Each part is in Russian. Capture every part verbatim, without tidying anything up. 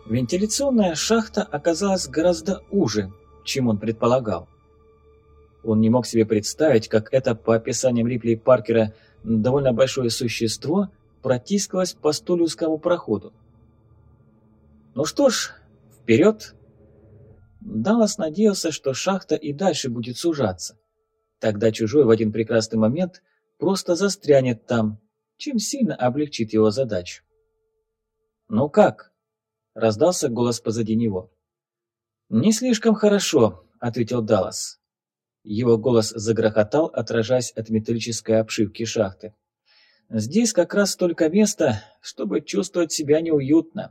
Вентиляционная шахта оказалась гораздо уже, чем он предполагал. Он не мог себе представить, как это, по описаниям Рипли и Паркера, довольно большое существо протискалось по столь узкому проходу. Ну что ж, вперед! Даллас надеялся, что шахта и дальше будет сужаться. Тогда чужой в один прекрасный момент просто застрянет там, чем сильно облегчит его задачу. «Ну как?» — раздался голос позади него. «Не слишком хорошо», — ответил Даллас. Его голос загрохотал, отражаясь от металлической обшивки шахты. «Здесь как раз столько места, чтобы чувствовать себя неуютно».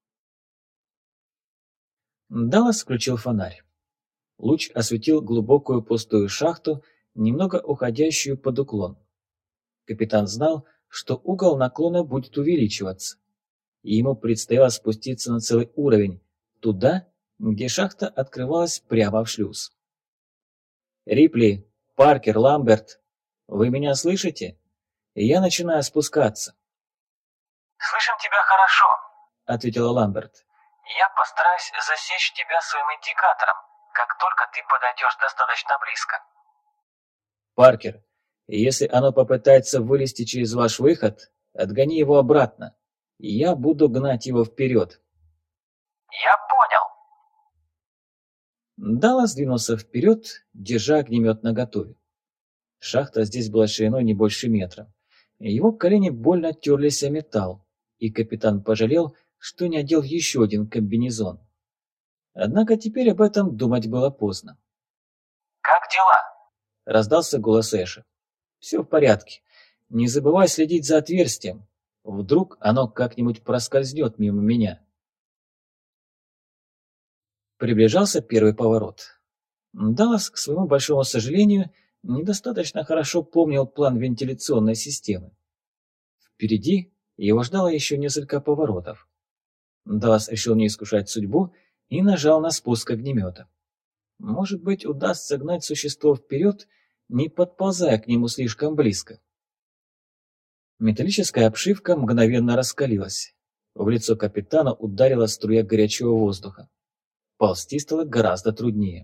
Даллас включил фонарь. Луч осветил глубокую пустую шахту, немного уходящую под уклон. Капитан знал, что угол наклона будет увеличиваться, и ему предстояло спуститься на целый уровень, туда, где шахта открывалась прямо в шлюз. «Рипли, Паркер, Ламберт, вы меня слышите? Я начинаю спускаться». «Слышим тебя хорошо», — ответила Ламберт. «Я постараюсь засечь тебя своим индикатором, как только ты подойдешь достаточно близко». «Паркер, если оно попытается вылезти через ваш выход, отгони его обратно. Я буду гнать его вперед». «Я понял». Даллас двинулся вперед, держа огнемет наготове. Шахта здесь была шириной не больше метра. Его колени больно терлись о металл, и капитан пожалел, что не одел еще один комбинезон. Однако теперь об этом думать было поздно. «Как дела?» — раздался голос Эша. «Все в порядке. Не забывай следить за отверстием. Вдруг оно как-нибудь проскользнет мимо меня». Приближался первый поворот. Даллас, к своему большому сожалению, недостаточно хорошо помнил план вентиляционной системы. Впереди его ждало еще несколько поворотов. Даллас решил не искушать судьбу и нажал на спуск огнемета. Может быть, удастся гнать существо вперед, не подползая к нему слишком близко. Металлическая обшивка мгновенно раскалилась. В лицо капитана ударила струя горячего воздуха. Ползти стало гораздо труднее.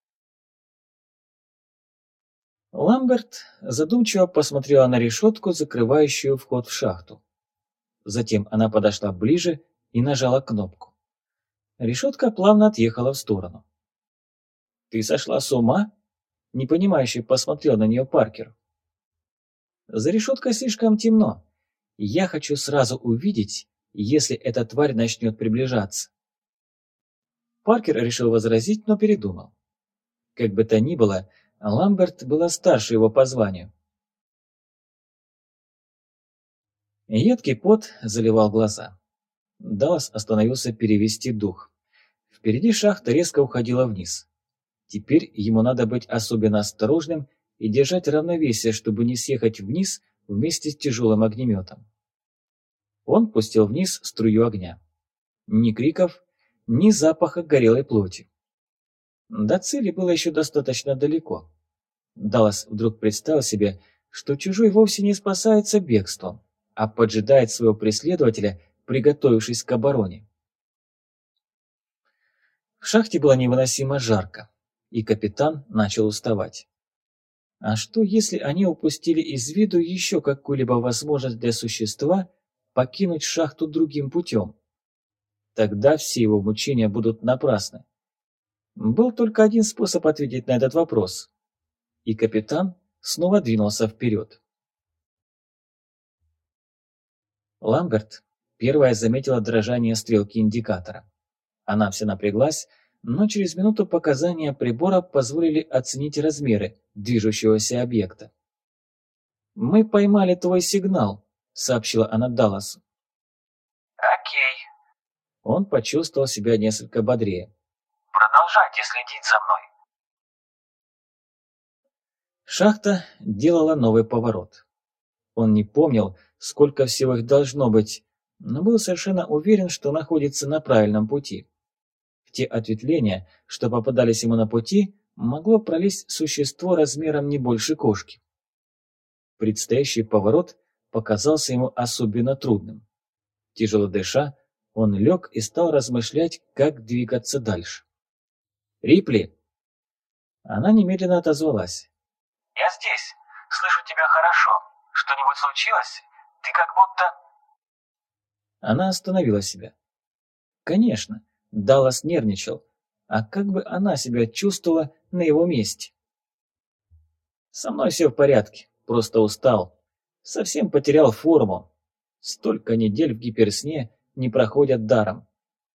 Ламберт задумчиво посмотрела на решетку, закрывающую вход в шахту. Затем она подошла ближе и нажала кнопку. Решетка плавно отъехала в сторону. «Ты сошла с ума?» — непонимающе посмотрел на нее Паркер. «За решеткой слишком темно. Я хочу сразу увидеть, если эта тварь начнет приближаться». Паркер решил возразить, но передумал. Как бы то ни было, Ламберт была старше его по званию. Едкий пот заливал глаза. Даллас остановился перевести дух. Впереди шахта резко уходила вниз. Теперь ему надо быть особенно осторожным и держать равновесие, чтобы не съехать вниз вместе с тяжелым огнеметом. Он пустил вниз струю огня. Ни криков, ни запаха горелой плоти. До цели было еще достаточно далеко. Даллас вдруг представил себе, что чужой вовсе не спасается бегством, а поджидает своего преследователя, приготовившись к обороне. В шахте было невыносимо жарко, и капитан начал уставать. А что, если они упустили из виду еще какую-либо возможность для существа покинуть шахту другим путем? Тогда все его мучения будут напрасны. Был только один способ ответить на этот вопрос. И капитан снова двинулся вперед. Ламберт первая заметила дрожание стрелки индикатора. Она вся напряглась, но через минуту показания прибора позволили оценить размеры движущегося объекта. «Мы поймали твой сигнал», — сообщила она Далласу. «Окей». Он почувствовал себя несколько бодрее. «Продолжайте следить за мной». Шахта делала новый поворот. Он не помнил, сколько всего их должно быть, но был совершенно уверен, что находится на правильном пути. В те ответвления, что попадались ему на пути, могло пролезть существо размером не больше кошки. Предстоящий поворот показался ему особенно трудным. Тяжело дыша, Он лег и стал размышлять, как двигаться дальше. «Рипли!» Она немедленно отозвалась. «Я здесь. Слышу тебя хорошо. Что-нибудь случилось? Ты как будто...» Она остановила себя. Конечно, Даллас нервничал. А как бы она себя чувствовала на его месте? «Со мной все в порядке. Просто устал. Совсем потерял форму. Столько недель в гиперсне не проходят даром».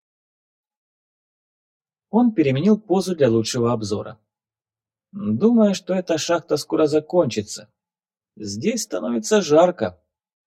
Он переменил позу для лучшего обзора. «Думаю, что эта шахта скоро закончится. Здесь становится жарко».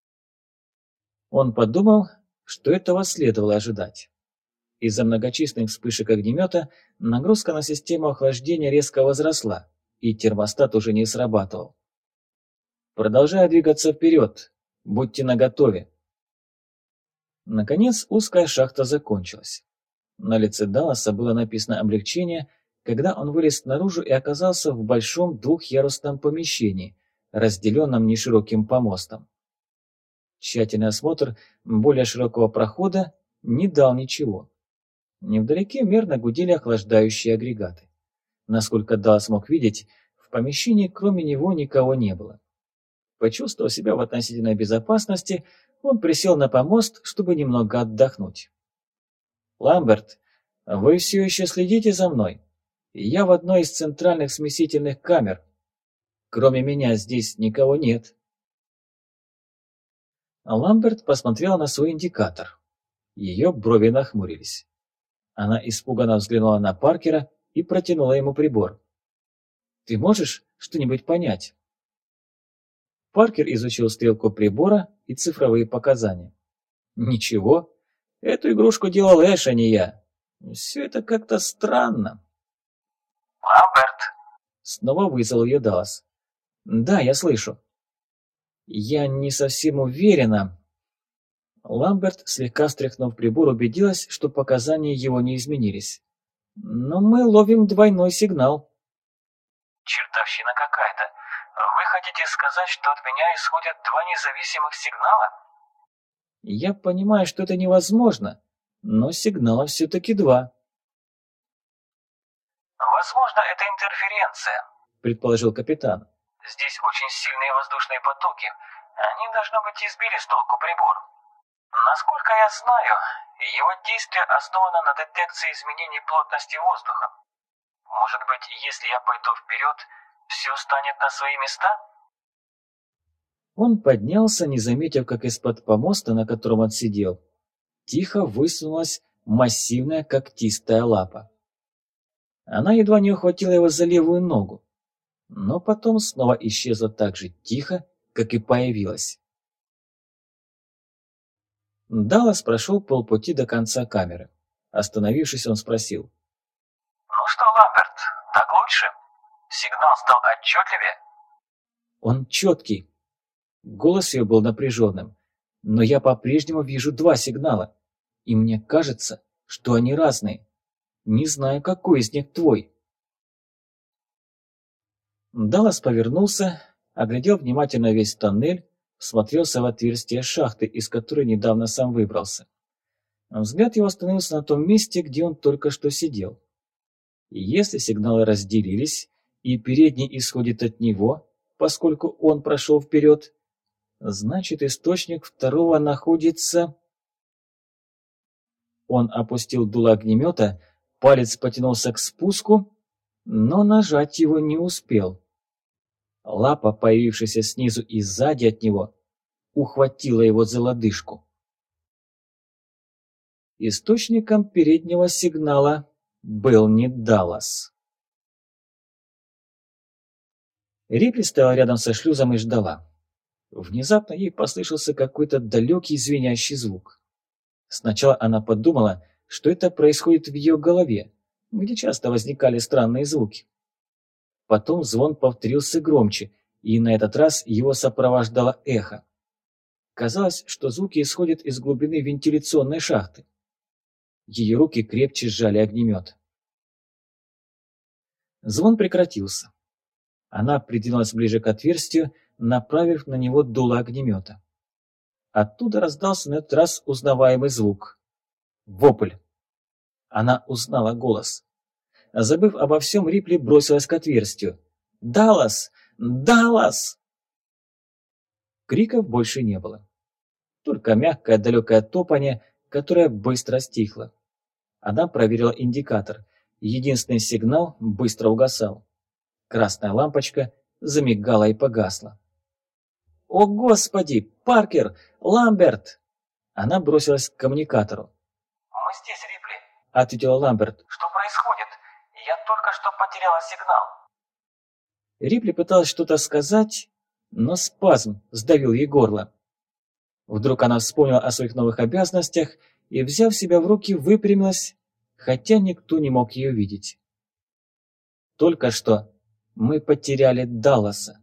Он подумал, что этого следовало ожидать. Из-за многочисленных вспышек огнемета нагрузка на систему охлаждения резко возросла, и термостат уже не срабатывал. «Продолжая двигаться вперед. Будьте наготове». Наконец узкая шахта закончилась. На лице Далласа было написано облегчение, когда он вылез наружу и оказался в большом двухъярусном помещении, разделенном нешироким помостом. Тщательный осмотр более широкого прохода не дал ничего. Невдалеке мерно гудели охлаждающие агрегаты. Насколько Даллас мог видеть, в помещении кроме него никого не было. Почувствовав себя в относительной безопасности, он присел на помост, чтобы немного отдохнуть. «Ламберт, вы все еще следите за мной? Я в одной из центральных смесительных камер. Кроме меня здесь никого нет». Ламберт посмотрела на свой индикатор. Ее брови нахмурились. Она испуганно взглянула на Паркера и протянула ему прибор. «Ты можешь что-нибудь понять?» Паркер изучил стрелку прибора и цифровые показания. «Ничего. Эту игрушку делал Эш, а не я. Все это как-то странно». «Ламберт!» Снова вызвал ее Даллас. «Да, я слышу». «Я не совсем уверена». Ламберт, слегка встряхнув прибор, убедилась, что показания его не изменились. «Но мы ловим двойной сигнал». «Чертовщина какая-то. Вы хотите сказать, что от меня исходят два независимых сигнала?» «Я понимаю, что это невозможно, но сигнала все-таки два». «Возможно, это интерференция», — предположил капитан. «Здесь очень сильные воздушные потоки. Они, должно быть, избили с толку прибор. Насколько я знаю, его действие основано на детекции изменений плотности воздуха. Может быть, если я пойду вперед, все станет на свои места?» Он поднялся, не заметив, как из-под помоста, на котором он сидел, тихо высунулась массивная когтистая лапа. Она едва не ухватила его за левую ногу, но потом снова исчезла так же тихо, как и появилась. Даллас прошел полпути до конца камеры. Остановившись, он спросил. «Ну что, Ламберт, так лучше? Сигнал стал отчетливее?» «Он четкий». Голос ее был напряженным. «Но я по-прежнему вижу два сигнала, и мне кажется, что они разные. Не знаю, какой из них твой». Даллас повернулся, оглядел внимательно весь тоннель, всмотрелся в отверстие шахты, из которой недавно сам выбрался. Взгляд его остановился на том месте, где он только что сидел. И если сигналы разделились, и передний исходит от него, поскольку он прошел вперед, значит, источник второго находится... Он опустил дуло огнемета, палец потянулся к спуску, но нажать его не успел. Лапа, появившаяся снизу и сзади от него, ухватила его за лодыжку. Источником переднего сигнала был не Даллас. Рипли стояла рядом со шлюзом и ждала. Внезапно ей послышался какой-то далекий звенящий звук. Сначала она подумала, что это происходит в ее голове, где часто возникали странные звуки. Потом звон повторился громче, и на этот раз его сопровождало эхо. Казалось, что звуки исходят из глубины вентиляционной шахты. Ее руки крепче сжали огнемет. Звон прекратился. Она придвинулась ближе к отверстию, направив на него дуло огнемета. Оттуда раздался на этот раз узнаваемый звук. Вопль. Она узнала голос. Забыв обо всем, Рипли бросилась к отверстию. «Даллас! Даллас!» Криков больше не было. Только мягкое далекое топанье, которое быстро стихло. Она проверила индикатор. Единственный сигнал быстро угасал. Красная лампочка замигала и погасла. «О, Господи! Паркер! Ламберт!» Она бросилась к коммуникатору. «Мы здесь, Рипли», — ответила Ламберт. «Что происходит? Я только что потеряла сигнал». Рипли пыталась что-то сказать, но спазм сдавил ей горло. Вдруг она вспомнила о своих новых обязанностях и, взяв себя в руки, выпрямилась, хотя никто не мог ее видеть. Только что мы потеряли Далласа.